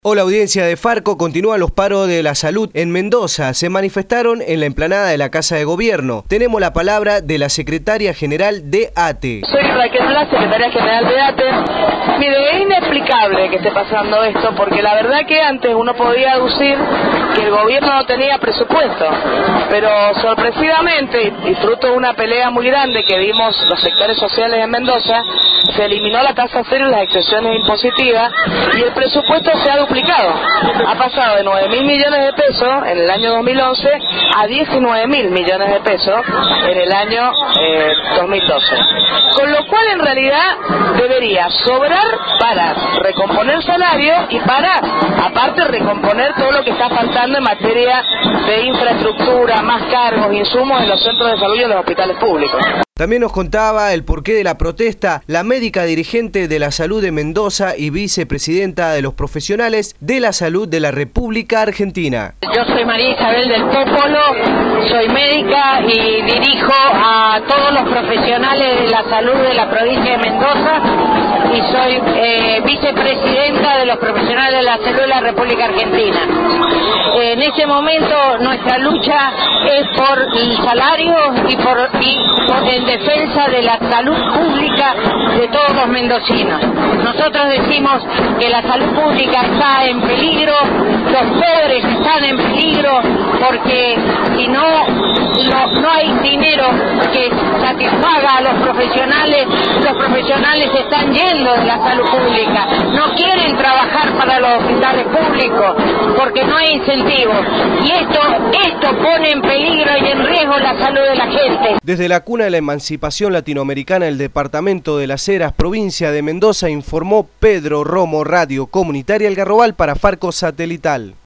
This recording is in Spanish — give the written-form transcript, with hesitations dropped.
Hola audiencia de Farco, continúan los paros de la salud en Mendoza. Se manifestaron en la explanada de la Casa de Gobierno. Tenemos la palabra de la secretaria general de ATE. Soy Raquel, la secretaria general de ATE. Mire, es inexplicable que esté pasando esto, porque la verdad que antes uno podía aducir que el gobierno no tenía presupuesto, pero sorpresivamente, y fruto de una pelea muy grande que dimos los sectores sociales en Mendoza, se eliminó la tasa cero y las exenciones impositivas, y el presupuesto se ha duplicado. Ha pasado de 9.000 millones de pesos en el año 2011 a 19.000 millones de pesos en el año 2012. Con lo cual en realidad debería sobrar para recomponer salario y para, aparte, recomponer todo lo que está faltando en materia de infraestructura, más cargos, insumos en los centros de salud y en los hospitales públicos. También nos contaba el porqué de la protesta la médica dirigente de la salud de Mendoza y vicepresidenta de los profesionales de la salud de la República Argentina. Yo soy María Isabel del Popolo, soy médica y dirijo a todos los profesionales de la salud de la provincia de Mendoza y soy vicepresidenta de los profesionales de la salud de la República Argentina. En este momento nuestra lucha es por el salario y en defensa de la salud pública de todos los mendocinos. Nosotros decimos que la salud pública está en peligro, los pobres están en peligro, porque si no hay dinero que satisfaga a los profesionales están yendo de la salud pública, no quieren trabajar para los hospitales públicos porque no hay incentivos, y esto pone en peligro y en riesgo la salud de la gente. Desde la cuna de la emancipación latinoamericana, el departamento de Las Heras, provincia de Mendoza, informó Pedro Romo, Radio Comunitaria El Garrobal para Farco Satelital.